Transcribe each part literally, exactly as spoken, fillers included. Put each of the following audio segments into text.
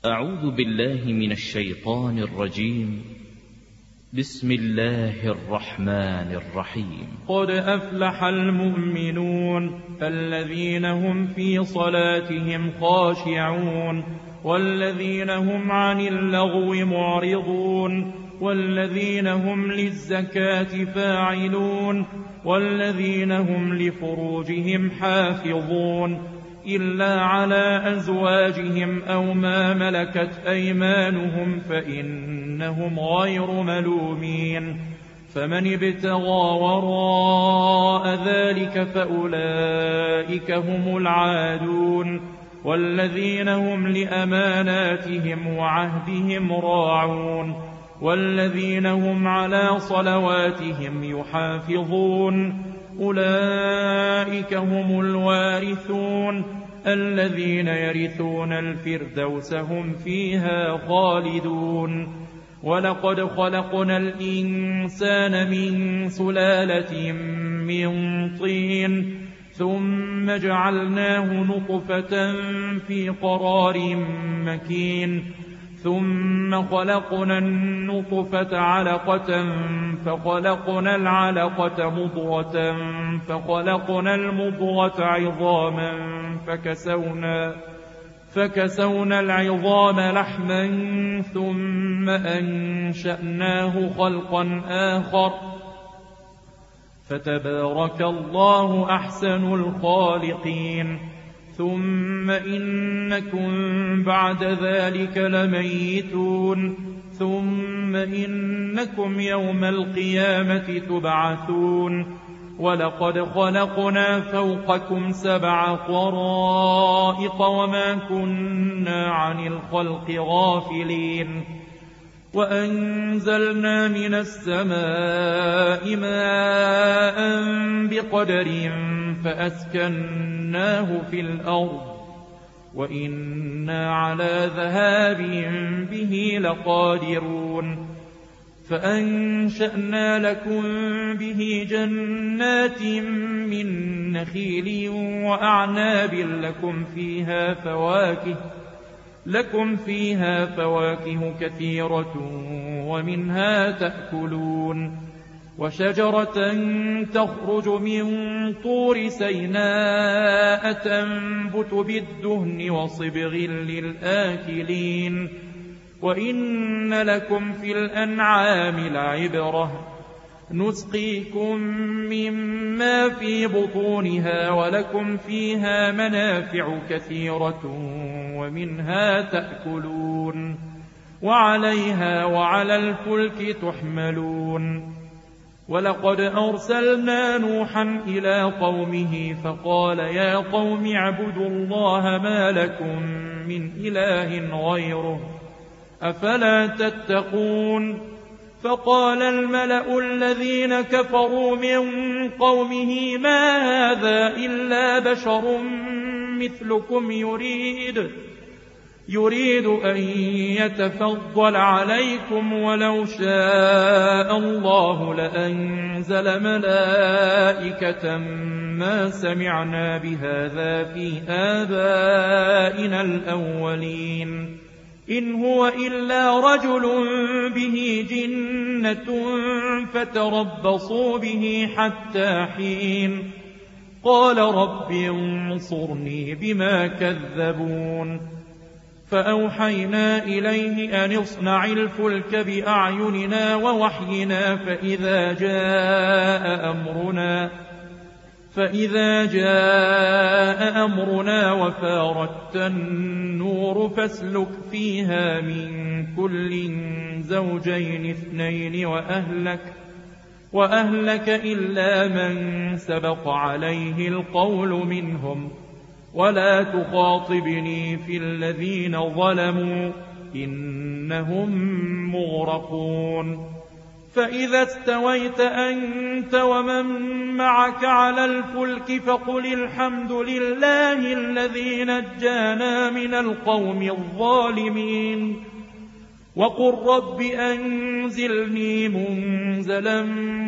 أعوذ بالله من الشيطان الرجيم. بسم الله الرحمن الرحيم. قد أفلح المؤمنون الذين هم في صلاتهم خاشعون والذين هم عن اللغو معرضون والذين هم للزكاة فاعلون والذين هم لفروجهم حافظون إلا على أزواجهم أو ما ملكت أيمانهم فإنهم غير ملومين. فمن ابتغى وراء ذلك فأولئك هم العادون والذين هم لأماناتهم وعهدهم راعون والذين هم على صلواتهم يحافظون أولئك هم الوارثون الذين يرثون الفردوس هم فيها خالدون. ولقد خلقنا الإنسان من سلالة من طين ثم جعلناه نطفة في قرار مكين ثم خلقنا النطفة علقة فخلقنا العلقة مضغة فخلقنا المضغة عظاما فكسونا, فكسونا العظام لحما ثم أنشأناه خلقا آخر فتبارك الله أحسن الخالقين. ثم إنكم بعد ذلك لميتون ثم إنكم يوم القيامة تبعثون. ولقد خلقنا فوقكم سبع طرائق وما كنا عن الخلق غافلين وأنزلنا من السماء ماء بقدر فأسكناه في الأرض وإنا على ذهاب به لقادرون. فأنشأنا لكم به جنات من نخيل وأعناب لكم فيها فواكه لكم فيها فواكه كثيرة ومنها تأكلون. وشجرة تخرج من طور سيناء تنبت بالدهن وصبغ للآكلين. وإن لكم في الأنعام لعبرة نسقيكم مما في بطونها ولكم فيها منافع كثيرة ومنها تأكلون وعليها وعلى الفلك تحملون. ولقد أرسلنا نوحا إلى قومه فقال يا قوم اعبدوا الله ما لكم من إله غيره أفلا تتقون. فقال الملأ الذين كفروا من قومه ما هذا إلا بشر مثلكم يريد يريد أن يتفضل عليكم ولو شاء الله لأنزل ملائكة ما سمعنا بهذا في آبائنا الأولين إن هو إلا رجل به جنة فتربصوا به حتى حين. قال رب انصرني بما كذبون. فأوحينا إليه أن اصنع الفلك بأعيننا ووحينا فإذا جاء أمرنا فإذا جاء أمرنا وفارت النور فاسلك فيها من كل زوجين اثنين وأهلك, وأهلك إلا من سبق عليه القول منهم ولا تخاطبني في الذين ظلموا إنهم مغرقون. فإذا استويت أنت ومن معك على الفلك فقل الحمد لله الذي نجانا من القوم الظالمين وقل رب أنزلني منزلا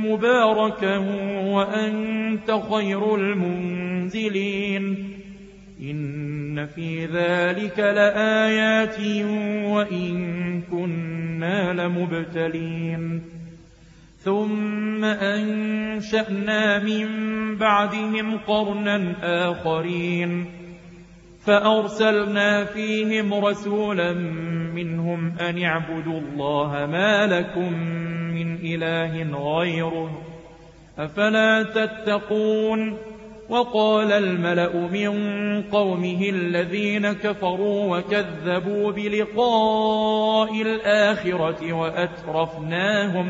مباركا وأنت خير المنزلين. إن في ذلك لآيات وإن كنا لمبتلين ثم أنشأنا من بعدهم قرنا آخرين فأرسلنا فيهم رسولا منهم أن اعبدوا الله ما لكم من إله غيره أفلا تتقون وقال الملأ من قومه الذين كفروا وكذبوا بلقاء الآخرة وأترفناهم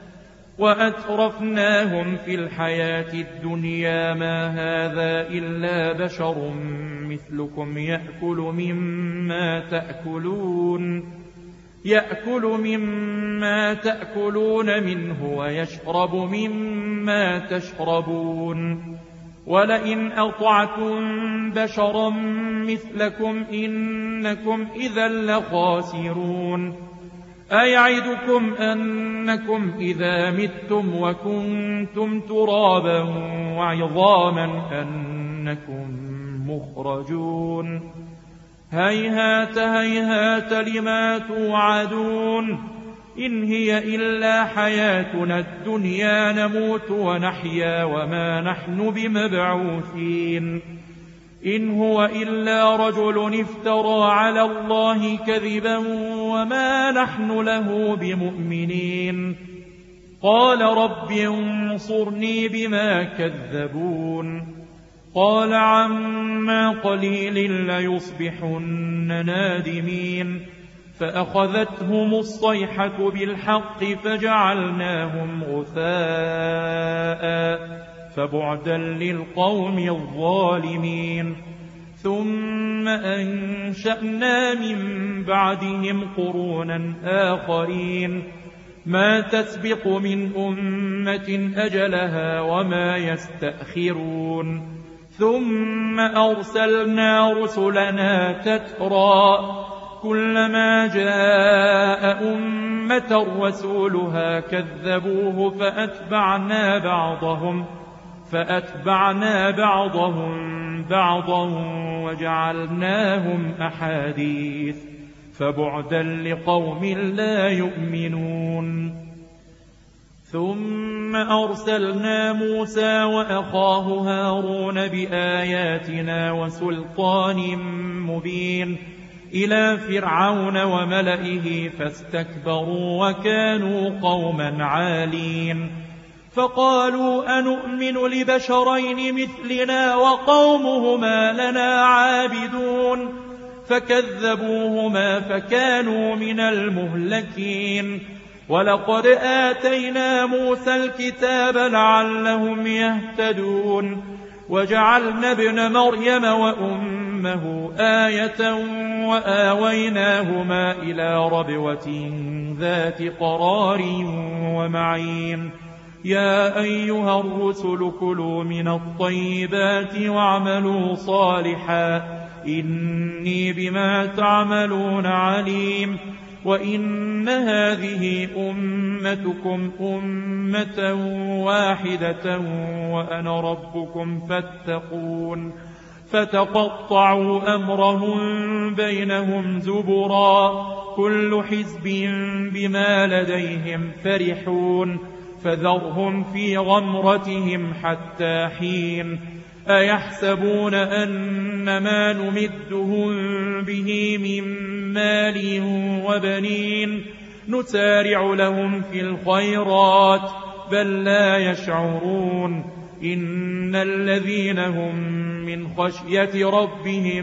وأترفناهم في الحياة الدنيا ما هذا إلا بشر مثلكم يأكل مما تأكلون يأكل مما تأكلون منه ويشرب مما تشربون ولئن أطعتم بشرا مثلكم إنكم إذا لخاسرون أيعدكم أنكم إذا متم وكنتم ترابا وعظاما أنكم مخرجون هيهات هيهات لما توعدون إن هي إلا حياتنا الدنيا نموت ونحيا وما نحن بمبعوثين إن هو إلا رجل افترى على الله كذبا وما نحن له بمؤمنين قال رب انصرني بما كذبون قال عما قليل ليصبحن نادمين فأخذتهم الصيحة بالحق فجعلناهم غثاء فبعدا للقوم الظالمين ثم أنشأنا من بعدهم قرونا آخرين ما تسبق من أمة أجلها وما يستأخرون ثم أرسلنا رسلنا تترى كلما جاء أمة رسولها كذبوه فأتبعنا بعضهم فأتبعنا بعضهم بعضا وجعلناهم أحاديث فبعدا لقوم لا يؤمنون ثم أرسلنا موسى وأخاه هارون بآياتنا وسلطان مبين إلى فرعون وملئه فاستكبروا وكانوا قوما عالين فقالوا أنؤمن لبشرين مثلنا وقومهما لنا عابدون فكذبوهما فكانوا من المهلكين ولقد آتينا موسى الكتاب لعلهم يهتدون وجعلنا ابن مريم وأمه آية وآويناهما إلى ربوة ذات قرار ومعين يا أيها الرسل كلوا من الطيبات واعملوا صالحا إني بما تعملون عليم وإن هذه أمتكم أمة واحدة وأنا ربكم فاتقون فتقطعوا أمرهم بينهم زبرا كل حزب بما لديهم فرحون فذرهم في غمرتهم حتى حين أيحسبون أن ما نمدهم به من مال وبنين نسارع لهم في الخيرات بل لا يشعرون إن الذين هم من خشية ربهم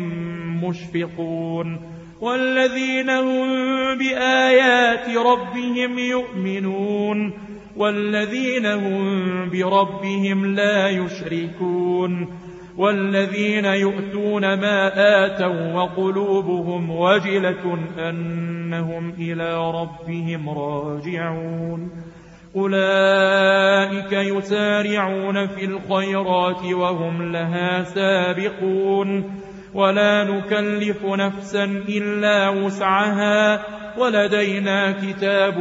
مشفقون والذين هم بآيات ربهم يؤمنون والذين هم بربهم لا يشركون والذين يؤتون ما آتوا وقلوبهم وجلة أنهم إلى ربهم راجعون أولئك يسارعون في الخيرات وهم لها سابقون ولا نكلف نفسا إلا وسعها ولدينا كتاب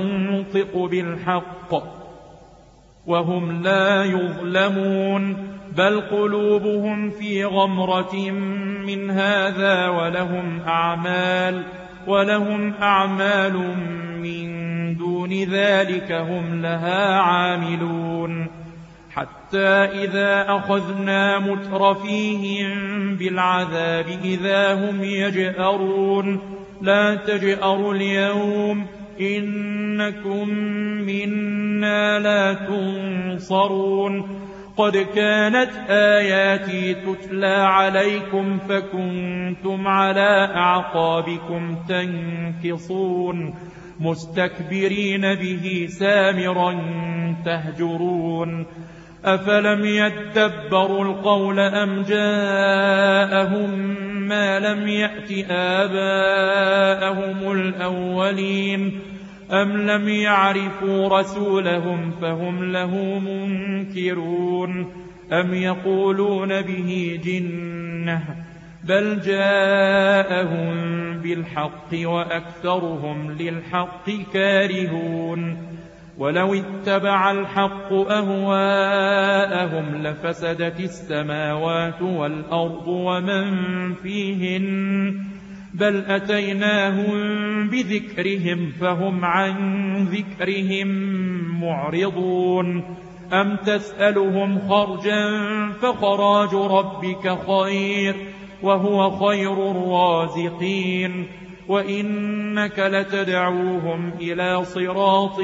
ينطق بالحق وهم لا يظلمون بل قلوبهم في غمرة من هذا ولهم أعمال ولهم أعمال من دون ذلك هم لها عاملون حتى إذا أخذنا مترفيهم بالعذاب إذا هم يجأرون لا تجأروا اليوم إنكم منا لا تنصرون قد كانت آياتي تتلى عليكم فكنتم على أعقابكم تنكصون مستكبرين به سامرا تهجرون أفلم يدبروا القول أم جاءهم ما لم يأت آباءهم الأولين أم لم يعرفوا رسولهم فهم له منكرون أم يقولون به جنة بل جاءهم بالحق وأكثرهم للحق كارهون ولو اتبع الحق أهواءهم لفسدت السماوات والأرض ومن فيهن بل أتيناهم بذكرهم فهم عن ذكرهم معرضون أم تسألهم خرجا فخراج ربك خير وهو خير الرازقين وإنك لتدعوهم إلى صراط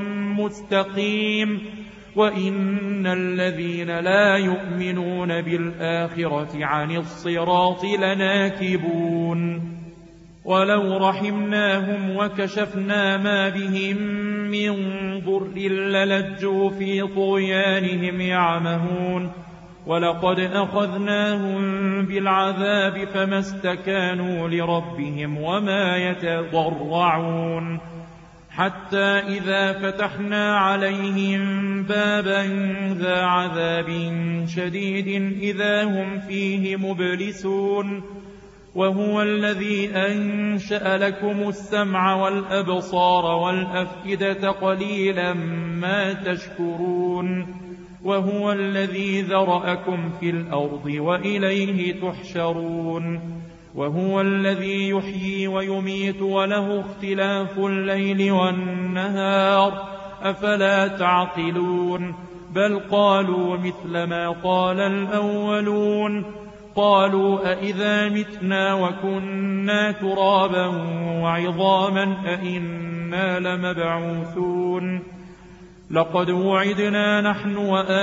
مستقيم وإن الذين لا يؤمنون بالآخرة عن الصراط لناكبون ولو رحمناهم وكشفنا ما بهم من ضر للجوا في طغيانهم يعمهون ولقد أخذناهم بالعذاب فما استكانوا لربهم وما يتضرعون حتى إذا فتحنا عليهم بابا ذا عذاب شديد إذا هم فيه مبلسون وهو الذي أنشأ لكم السمع والأبصار والأفئدة قليلا ما تشكرون وهو الذي ذرأكم في الأرض وإليه تحشرون وهو الذي يحيي ويميت وله اختلاف الليل والنهار أفلا تعقلون بل قالوا مثل ما قال الأولون قالوا أئذا متنا وكنا ترابا وعظاما أئنا لمبعوثون لقد وعدنا نحن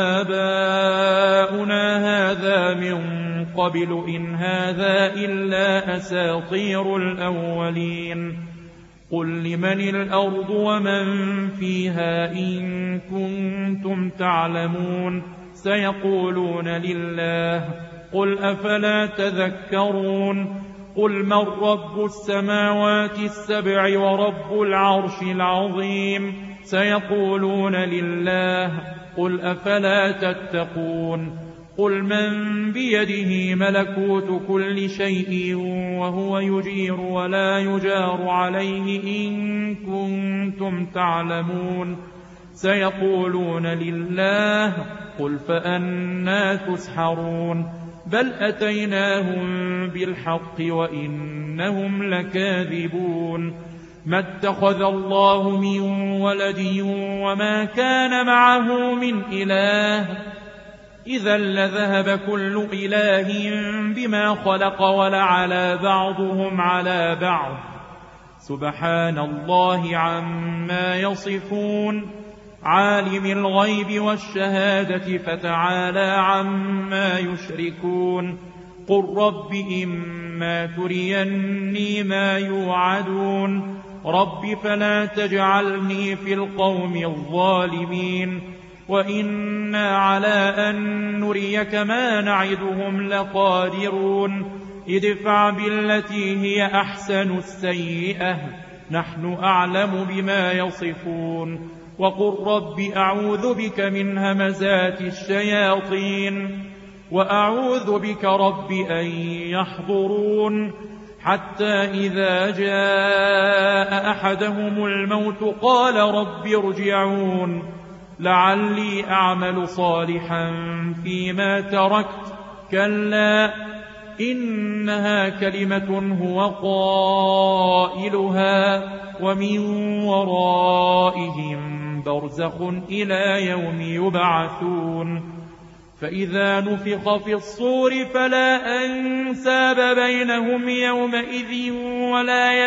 وآباؤنا هذا من قبل إن هذا إلا أساطير الأولين قل لمن الأرض ومن فيها إن كنتم تعلمون سيقولون لله قل أفلا تذكرون قل من رب السماوات السبع ورب العرش العظيم سيقولون لله قل أفلا تتقون قل من بيده ملكوت كل شيء وهو يجير ولا يجار عليه إن كنتم تعلمون سيقولون لله قل فأنى تسحرون بل أتيناهم بالحق وإنهم لكاذبون ما اتخذ الله من ولد وما كان معه من إله إذا لذهب كل إله بما خلق ولعلى بعضهم على بعض سبحان الله عما يصفون عالم الغيب والشهادة فتعالى عما يشركون قل رب إما تريني ما يوعدون رب فلا تجعلني في القوم الظالمين وإنا على أن نريك ما نعدهم لقادرون ادفع بالتي هي أحسن السيئة نحن أعلم بما يصفون وقل رب أعوذ بك من همزات الشياطين وأعوذ بك رب أن يحضرون حتى إذا جاء أحدهم الموت قال رب ارجعون لعلي أعمل صالحا فيما تركت كلا إنها كلمة هو قائلها ومن ورائهم برزخ إلى يوم يبعثون فإذا نفخ في الصور فلا أنساب بينهم يومئذ ولا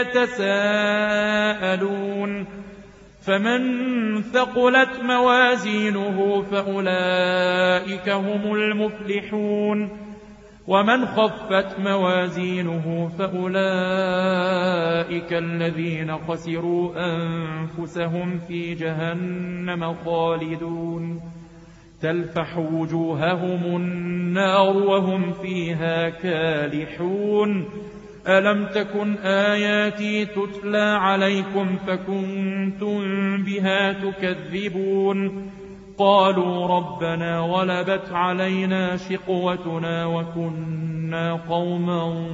يتساءلون فمن ثقلت موازينه فأولئك هم المفلحون ومن خفت موازينه فأولئك الذين خسروا أنفسهم في جهنم خالدون تلفح وجوههم النار وهم فيها كالحون ألم تكن آياتي تتلى عليكم فكنتم بها تكذبون قالوا ربنا غلبت علينا شقوتنا وكنا قوما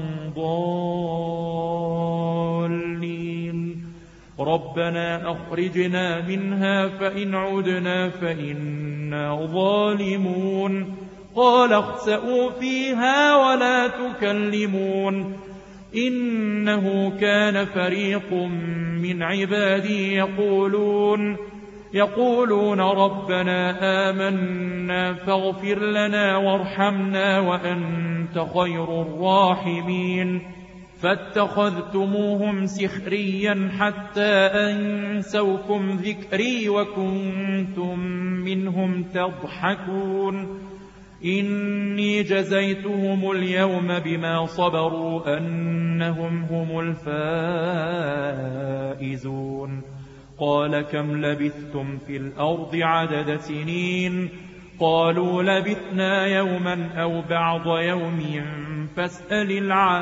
ضالين ربنا أخرجنا منها فإن عدنا فإنا ظالمون قال اخسئوا فيها ولا تكلمون إنه كان فريق من عبادي يقولون يقولون ربنا آمنا فاغفر لنا وارحمنا وأنت خير الراحمين فاتخذتموهم سخريا حتى أنسوكم ذكري وكنتم منهم تضحكون إني جزيتهم اليوم بما صبروا أنهم هم الفائزون قال كم لبثتم في الأرض عدد سنين قالوا لبثنا يوما أو بعض يوم فاسأل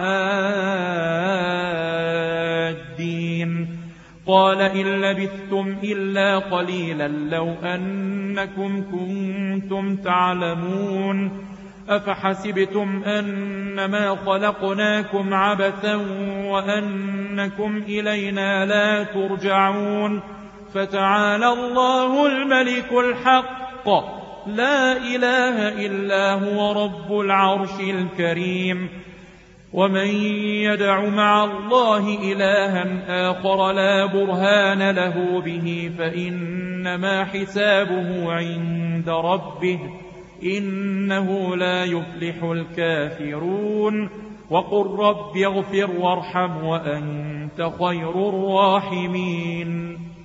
العادين قال إن لبثتم إلا قليلا لو أنكم كنتم تعلمون أفحسبتم أنما خلقناكم عبثا وأنكم إلينا لا ترجعون فتعالى الله الملك الحق لا إله إلا هو رب العرش الكريم ومن يدع مع الله إلها آخر لا برهان له به فإنما حسابه عند ربه إنه لا يفلح الكافرون وقل رب اغفر وارحم وأنت خير الراحمين